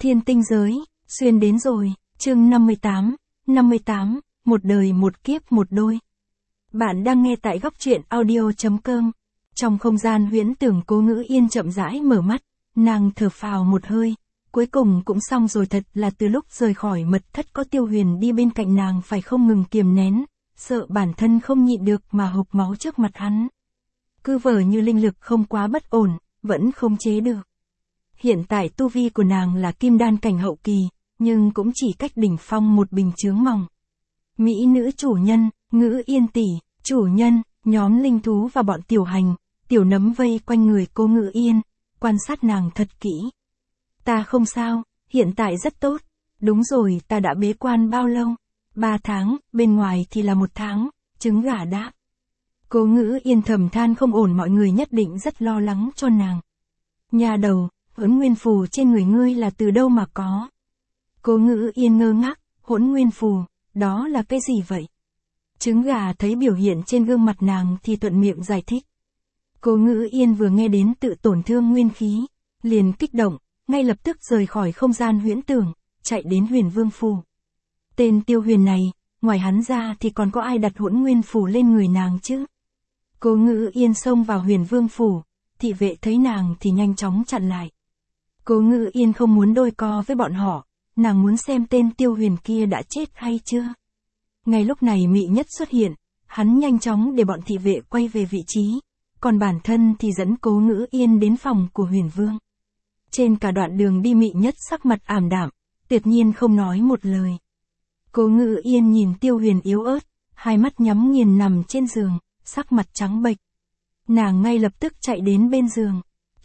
Thiên tinh giới, xuyên đến rồi, chương 58, một đời một kiếp một đôi. Bạn đang nghe tại góc truyện audio.com. Trong không gian huyễn tưởng, Cố Ngữ Yên chậm rãi mở mắt, nàng thở phào một hơi, cuối cùng cũng xong rồi. Thật là từ lúc rời khỏi mật thất có Tiêu Huyền đi bên cạnh nàng phải không ngừng kiềm nén, sợ bản thân không nhịn được mà hộc máu trước mặt hắn. Cứ vờ như linh lực không quá bất ổn, vẫn không chế được. Hiện tại tu vi của nàng là kim đan cảnh hậu kỳ, nhưng cũng chỉ cách đỉnh phong một bình chướng mỏng. Mỹ nữ chủ nhân, Ngữ Yên tỷ, chủ nhân, nhóm linh thú và bọn tiểu hành, tiểu nấm vây quanh người Cố Ngữ Yên, quan sát nàng thật kỹ. Ta không sao, hiện tại rất tốt. Đúng rồi, ta đã bế quan bao lâu? 3 tháng, bên ngoài thì là 1 tháng, trứng gà đáp. Cố Ngữ Yên thầm than không ổn, mọi người nhất định rất lo lắng cho nàng. Nhà đầu, Hỗn Nguyên Phù trên người ngươi là từ đâu mà có? Cố Ngữ Yên ngơ ngác, Hỗn Nguyên Phù, đó là cái gì vậy? Trứng gà thấy biểu hiện trên gương mặt nàng thì thuận miệng giải thích. Cố Ngữ Yên vừa nghe đến tự tổn thương nguyên khí, liền kích động, ngay lập tức rời khỏi không gian huyễn tưởng, chạy đến Huyền Vương Phù. Tên Tiêu Huyền này, ngoài hắn ra thì còn có ai đặt Hỗn Nguyên Phù lên người nàng chứ? Cố Ngữ Yên xông vào Huyền Vương Phủ, thị vệ thấy nàng thì nhanh chóng chặn lại. Cố Ngữ Yên không muốn đôi co với bọn họ, nàng muốn xem tên Tiêu Huyền kia đã chết hay chưa. Ngay lúc này Mị Nhất xuất hiện, hắn nhanh chóng để bọn thị vệ quay về vị trí, còn bản thân thì dẫn Cố Ngữ Yên đến phòng của Huyền Vương. Trên cả đoạn đường đi Mị Nhất sắc mặt ảm đạm, tuyệt nhiên không nói một lời. Cố Ngữ Yên nhìn Tiêu Huyền yếu ớt, hai mắt nhắm nghiền nằm trên giường, sắc mặt trắng bệch. Nàng ngay lập tức chạy đến bên giường.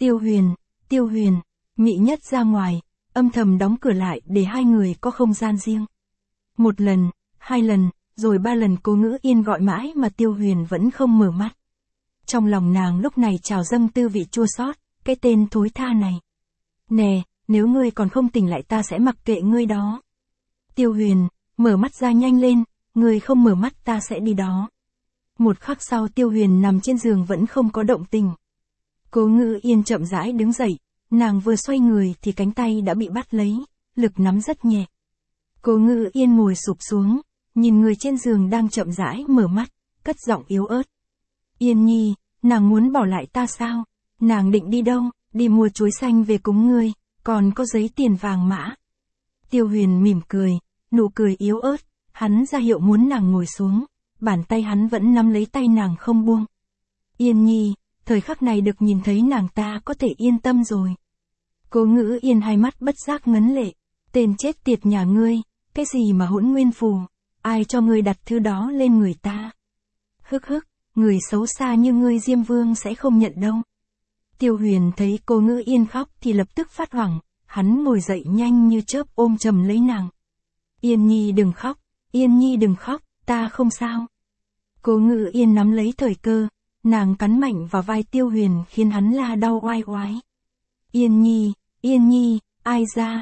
Tiêu Huyền, Mị Nhất ra ngoài, âm thầm đóng cửa lại để hai người có không gian riêng. 1 lần, 2 lần, rồi 3 lần Cố Ngữ Yên gọi mãi mà Tiêu Huyền vẫn không mở mắt. Trong lòng nàng lúc này trào dâng tư vị chua xót, cái tên thối tha này. Nè, nếu ngươi còn không tỉnh lại ta sẽ mặc kệ ngươi đó. Tiêu Huyền, mở mắt ra nhanh lên, ngươi không mở mắt ta sẽ đi đó. Một khắc sau Tiêu Huyền nằm trên giường vẫn không có động tình. Cố Ngữ Yên chậm rãi đứng dậy, nàng vừa xoay người thì cánh tay đã bị bắt lấy, lực nắm rất nhẹ. Cố Ngữ Yên ngồi sụp xuống, nhìn người trên giường đang chậm rãi mở mắt, cất giọng yếu ớt. Yên Nhi, nàng muốn bỏ lại ta sao? Nàng định đi đâu? Đi mua chuối xanh về cúng ngươi, còn có giấy tiền vàng mã. Tiêu Huyền mỉm cười, nụ cười yếu ớt, hắn ra hiệu muốn nàng ngồi xuống, bàn tay hắn vẫn nắm lấy tay nàng không buông. Yên Nhi, thời khắc này được nhìn thấy nàng ta có thể yên tâm rồi. Cố Ngữ Yên hai mắt bất giác ngấn lệ, tên chết tiệt nhà ngươi, cái gì mà Hỗn Nguyên Phù, ai cho ngươi đặt thứ đó lên người ta? Hức, người xấu xa như ngươi Diêm Vương sẽ không nhận đâu. Tiêu Huyền thấy Cố Ngữ Yên khóc thì lập tức phát hoảng, hắn ngồi dậy nhanh như chớp ôm chầm lấy nàng. Yên Nhi đừng khóc, Yên Nhi đừng khóc, ta không sao. Cố Ngữ Yên nắm lấy thời cơ, nàng cắn mạnh vào vai Tiêu Huyền khiến hắn la đau oai oái. Yên Nhi, ai ra,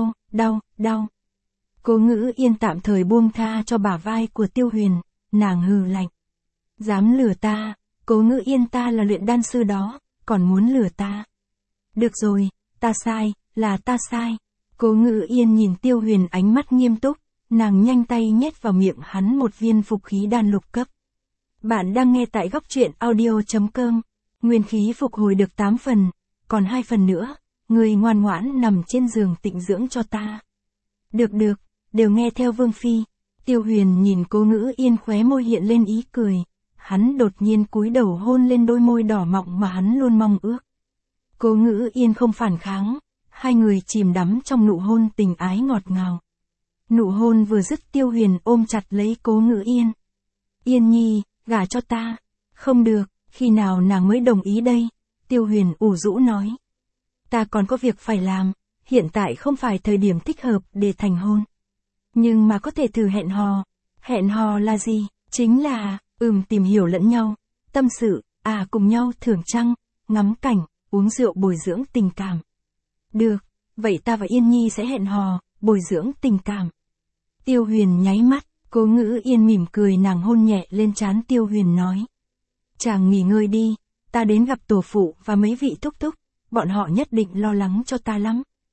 đau. Cố Ngữ Yên tạm thời buông tha cho bả vai của Tiêu Huyền, nàng hừ lạnh. Dám lừa ta, Cố Ngữ Yên ta là luyện đan sư đó, còn muốn lừa ta. Được rồi, ta sai, là ta sai. Cố Ngữ Yên nhìn Tiêu Huyền ánh mắt nghiêm túc, nàng nhanh tay nhét vào miệng hắn một viên phục khí đan lục cấp. Bạn đang nghe tại góc truyện audio.com. Nguyên khí phục hồi được 8 phần, còn 2 phần nữa, ngươi ngoan ngoãn nằm trên giường tịnh dưỡng cho ta. Được, đều nghe theo Vương Phi. Tiêu Huyền nhìn Cố Ngữ Yên khóe môi hiện lên ý cười, hắn đột nhiên cúi đầu hôn lên đôi môi đỏ mọng mà hắn luôn mong ước. Cố Ngữ Yên không phản kháng, hai người chìm đắm trong nụ hôn tình ái ngọt ngào. Nụ hôn vừa dứt Tiêu Huyền ôm chặt lấy Cố Ngữ Yên. Yên Nhi, gả cho ta. Không được, khi nào nàng mới đồng ý đây? Tiêu Huyền ủ rũ nói. Ta còn có việc phải làm, hiện tại không phải thời điểm thích hợp để thành hôn. Nhưng mà có thể thử hẹn hò. Hẹn hò là gì? Chính là, tìm hiểu lẫn nhau, tâm sự, cùng nhau thưởng trăng, ngắm cảnh, uống rượu bồi dưỡng tình cảm. Được, vậy ta và Yên Nhi sẽ hẹn hò, bồi dưỡng tình cảm. Tiêu Huyền nháy mắt, Cố Ngữ Yên mỉm cười, nàng hôn nhẹ lên trán Tiêu Huyền nói. Chàng nghỉ ngơi đi, ta đến gặp tổ phụ và mấy vị thúc thúc, bọn họ nhất định lo lắng cho ta lắm.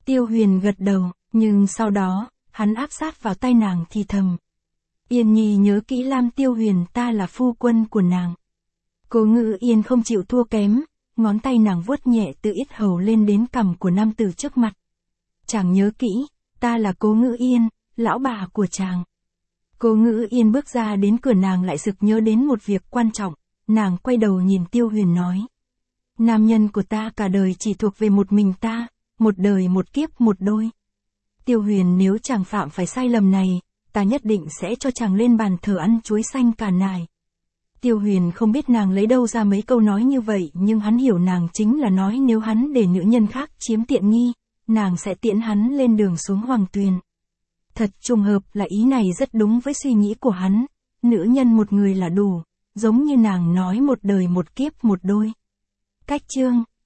Tiêu Huyền gật đầu, nhưng sau đó, hắn áp sát vào tay nàng thì thầm. Yên Nhi nhớ kỹ Lam Tiêu Huyền, ta là phu quân của nàng. Cố Ngữ Yên không chịu thua kém, ngón tay nàng vuốt nhẹ từ yết hầu lên đến cằm của nam tử trước mặt. Chàng nhớ kỹ, ta là Cố Ngữ Yên, lão bà của chàng. Cố Ngữ Yên bước ra đến cửa, nàng lại sực nhớ đến một việc quan trọng, nàng quay đầu nhìn Tiêu Huyền nói. Nam nhân của ta cả đời chỉ thuộc về một mình ta, một đời một kiếp một đôi. Tiêu Huyền, nếu chàng phạm phải sai lầm này, ta nhất định sẽ cho chàng lên bàn thờ ăn chuối xanh cả nải. Tiêu Huyền không biết nàng lấy đâu ra mấy câu nói như vậy, nhưng hắn hiểu nàng chính là nói nếu hắn để nữ nhân khác chiếm tiện nghi, nàng sẽ tiễn hắn lên đường xuống hoàng tuyền. Thật trùng hợp là ý này rất đúng với suy nghĩ của hắn, nữ nhân một người là đủ, giống như nàng nói một đời một kiếp một đôi. Cách chương